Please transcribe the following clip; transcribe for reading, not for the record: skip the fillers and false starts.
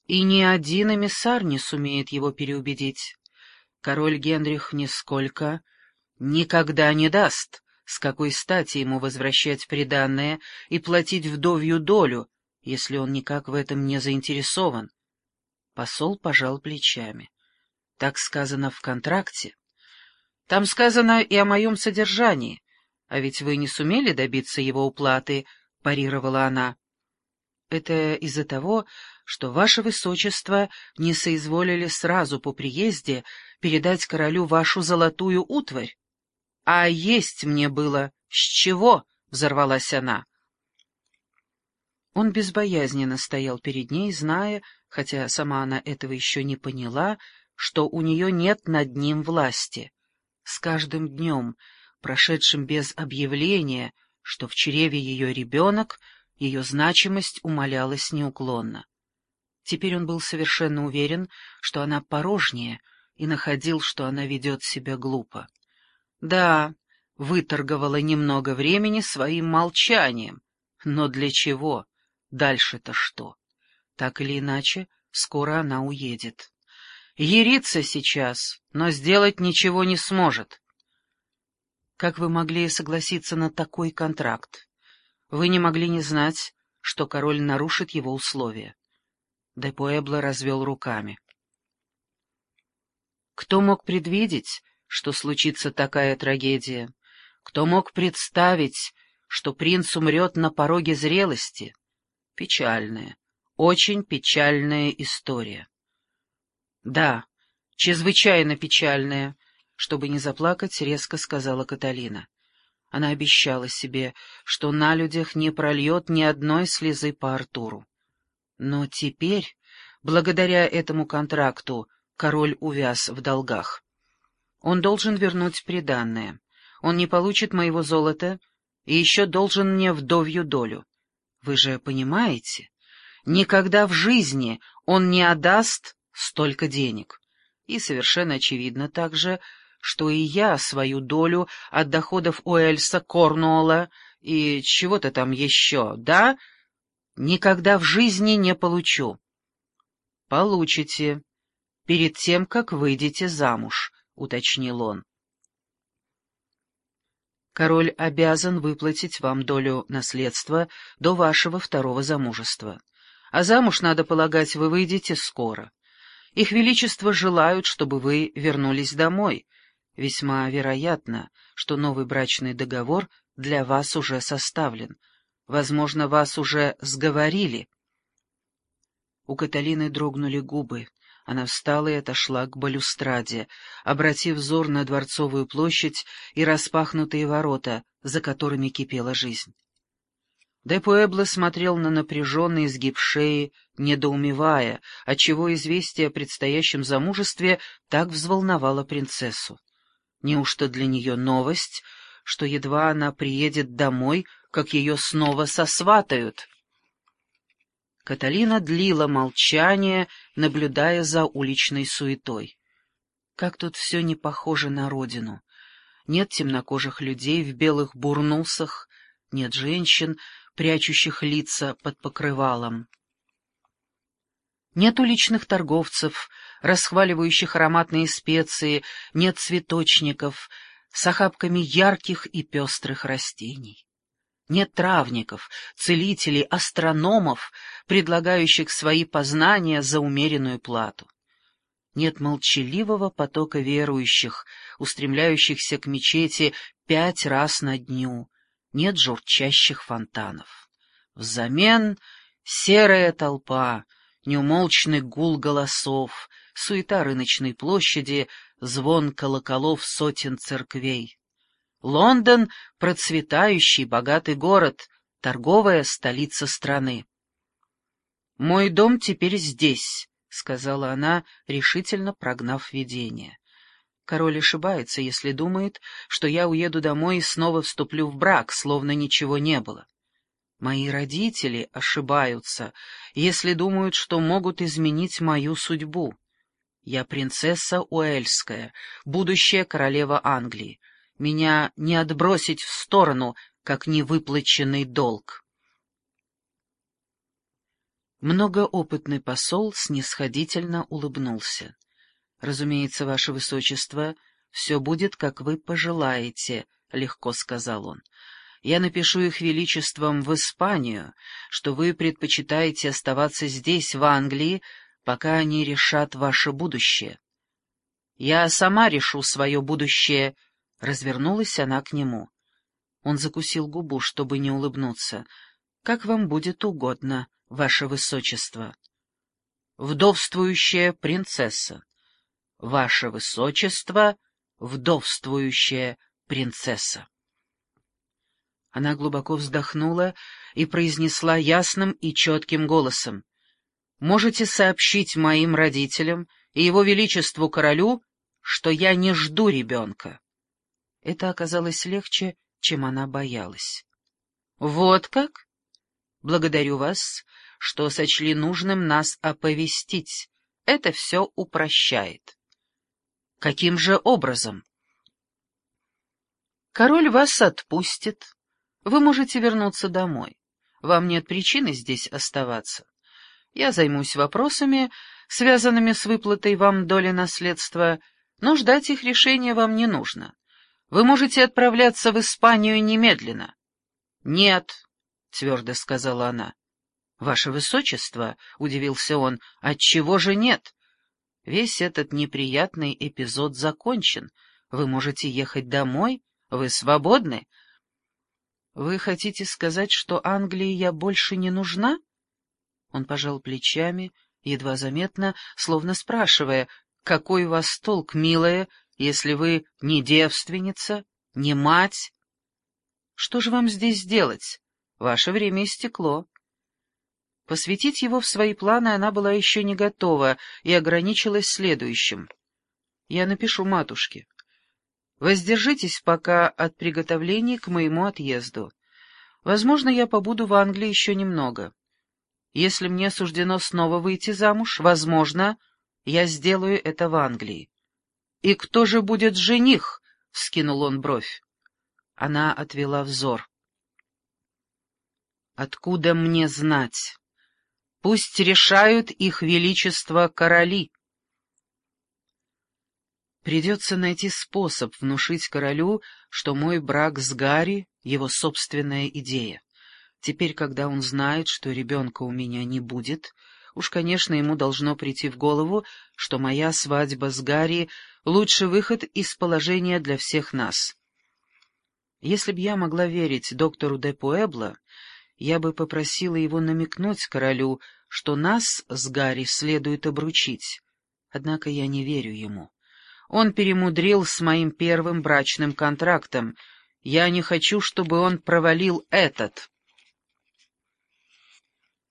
И ни один эмиссар не сумеет его переубедить. Король Генрих нисколько никогда не даст, с какой стати ему возвращать приданое и платить вдовью долю, если он никак в этом не заинтересован. Посол пожал плечами. Так сказано в контракте. Там сказано и о моем содержании. А ведь вы не сумели добиться его уплаты, — парировала она. Это из-за того, что ваше высочество не соизволили сразу по приезде передать королю вашу золотую утварь. А есть мне было с чего, — взорвалась она. Он безбоязненно стоял перед ней, зная, хотя сама она этого еще не поняла, что у нее нет над ним власти. С каждым днем, прошедшим без объявления, что в чреве ее ребенок, ее значимость умалялась неуклонно. Теперь он был совершенно уверен, что она порожняя, и находил, что она ведет себя глупо. Да, выторговала немного времени своим молчанием, но для чего? Дальше-то что? Так или иначе, скоро она уедет. Ярится сейчас, но сделать ничего не сможет. Как вы могли согласиться на такой контракт? Вы не могли не знать, что король нарушит его условия. Де Пуэбло развел руками. Кто мог предвидеть, что случится такая трагедия? Кто мог представить, что принц умрет на пороге зрелости? Печальная, очень печальная история. Да, чрезвычайно печальная, чтобы не заплакать, резко сказала Каталина. Она обещала себе, что на людях не прольет ни одной слезы по Артуру. Но теперь, благодаря этому контракту, король увяз в долгах. Он должен вернуть приданое. Он не получит моего золота и еще должен мне вдовью долю. Вы же понимаете, никогда в жизни он не отдаст столько денег. И совершенно очевидно также, что и я свою долю от доходов Уэльса, Корнуолла и чего-то там еще, да, никогда в жизни не получу. Получите, перед тем, как выйдете замуж, — уточнил он. Король обязан выплатить вам долю наследства до вашего второго замужества. А замуж, надо полагать, вы выйдете скоро. Их Величество желают, чтобы вы вернулись домой. Весьма вероятно, что новый брачный договор для вас уже составлен. Возможно, вас уже сговорили. У Каталины дрогнули губы. Она встала и отошла к балюстраде, обратив взор на Дворцовую площадь и распахнутые ворота, за которыми кипела жизнь. Де Пуэбло смотрел на напряженный изгиб шеи, недоумевая, отчего известие о предстоящем замужестве так взволновало принцессу. Неужто для нее новость, что едва она приедет домой, как ее снова сосватают? Каталина длила молчание, наблюдая за уличной суетой. Как тут все не похоже на родину. Нет темнокожих людей в белых бурнусах, нет женщин, прячущих лица под покрывалом. Нет уличных торговцев, расхваливающих ароматные специи, нет цветочников с охапками ярких и пестрых растений. Нет травников, целителей, астрономов, предлагающих свои познания за умеренную плату. Нет молчаливого потока верующих, устремляющихся к мечети 5 раз на дню. Нет журчащих фонтанов. Взамен серая толпа, неумолчный гул голосов, суета рыночной площади, звон колоколов сотен церквей. Лондон — процветающий, богатый город, торговая столица страны. «Мой дом теперь здесь», — сказала она, решительно прогнав видение. Король ошибается, если думает, что я уеду домой и снова вступлю в брак, словно ничего не было. Мои родители ошибаются, если думают, что могут изменить мою судьбу. Я принцесса Уэльская, будущая королева Англии. Меня не отбросить в сторону, как невыплаченный долг. Многоопытный посол снисходительно улыбнулся. — Разумеется, ваше высочество, все будет, как вы пожелаете, — легко сказал он. — Я напишу их величеством в Испанию, что вы предпочитаете оставаться здесь, в Англии, пока они решат ваше будущее. — Я сама решу свое будущее, — развернулась она к нему. Он закусил губу, чтобы не улыбнуться. — Как вам будет угодно, ваше высочество. — Вдовствующая принцесса. Ваше высочество, вдовствующая принцесса. Она глубоко вздохнула и произнесла ясным и четким голосом: «Можете сообщить моим родителям и его величеству королю, что я не жду ребенка». Это оказалось легче, чем она боялась. «Вот как? Благодарю вас, что сочли нужным нас оповестить. Это все упрощает». «Каким же образом?» «Король вас отпустит. Вы можете вернуться домой. Вам нет причины здесь оставаться. Я займусь вопросами, связанными с выплатой вам доли наследства, но ждать их решения вам не нужно. Вы можете отправляться в Испанию немедленно». «Нет», — твердо сказала она. «Ваше высочество», — удивился он, — «отчего же нет? Весь этот неприятный эпизод закончен. Вы можете ехать домой, вы свободны». «Вы хотите сказать, что Англии я больше не нужна?» Он пожал плечами, едва заметно, словно спрашивая: «Какой у вас толк, милая, если вы не девственница, не мать? Что же вам здесь делать? Ваше время истекло». Посвятить его в свои планы она была еще не готова и ограничилась следующим. «Я напишу матушке. Воздержитесь пока от приготовлений к моему отъезду. Возможно, я побуду в Англии еще немного. Если мне суждено снова выйти замуж, возможно, я сделаю это в Англии». «И кто же будет жених?» — вскинул он бровь. Она отвела взор. «Откуда мне знать? Пусть решают их величество короли». Придется найти способ внушить королю, что мой брак с Гарри — его собственная идея. Теперь, когда он знает, что ребенка у меня не будет, уж, конечно, ему должно прийти в голову, что моя свадьба с Гарри — лучший выход из положения для всех нас. Если б я могла верить доктору де Пуэбло, я бы попросила его намекнуть королю, что нас с Гарри следует обручить. Однако я не верю ему. Он перемудрил с моим первым брачным контрактом. Я не хочу, чтобы он провалил этот.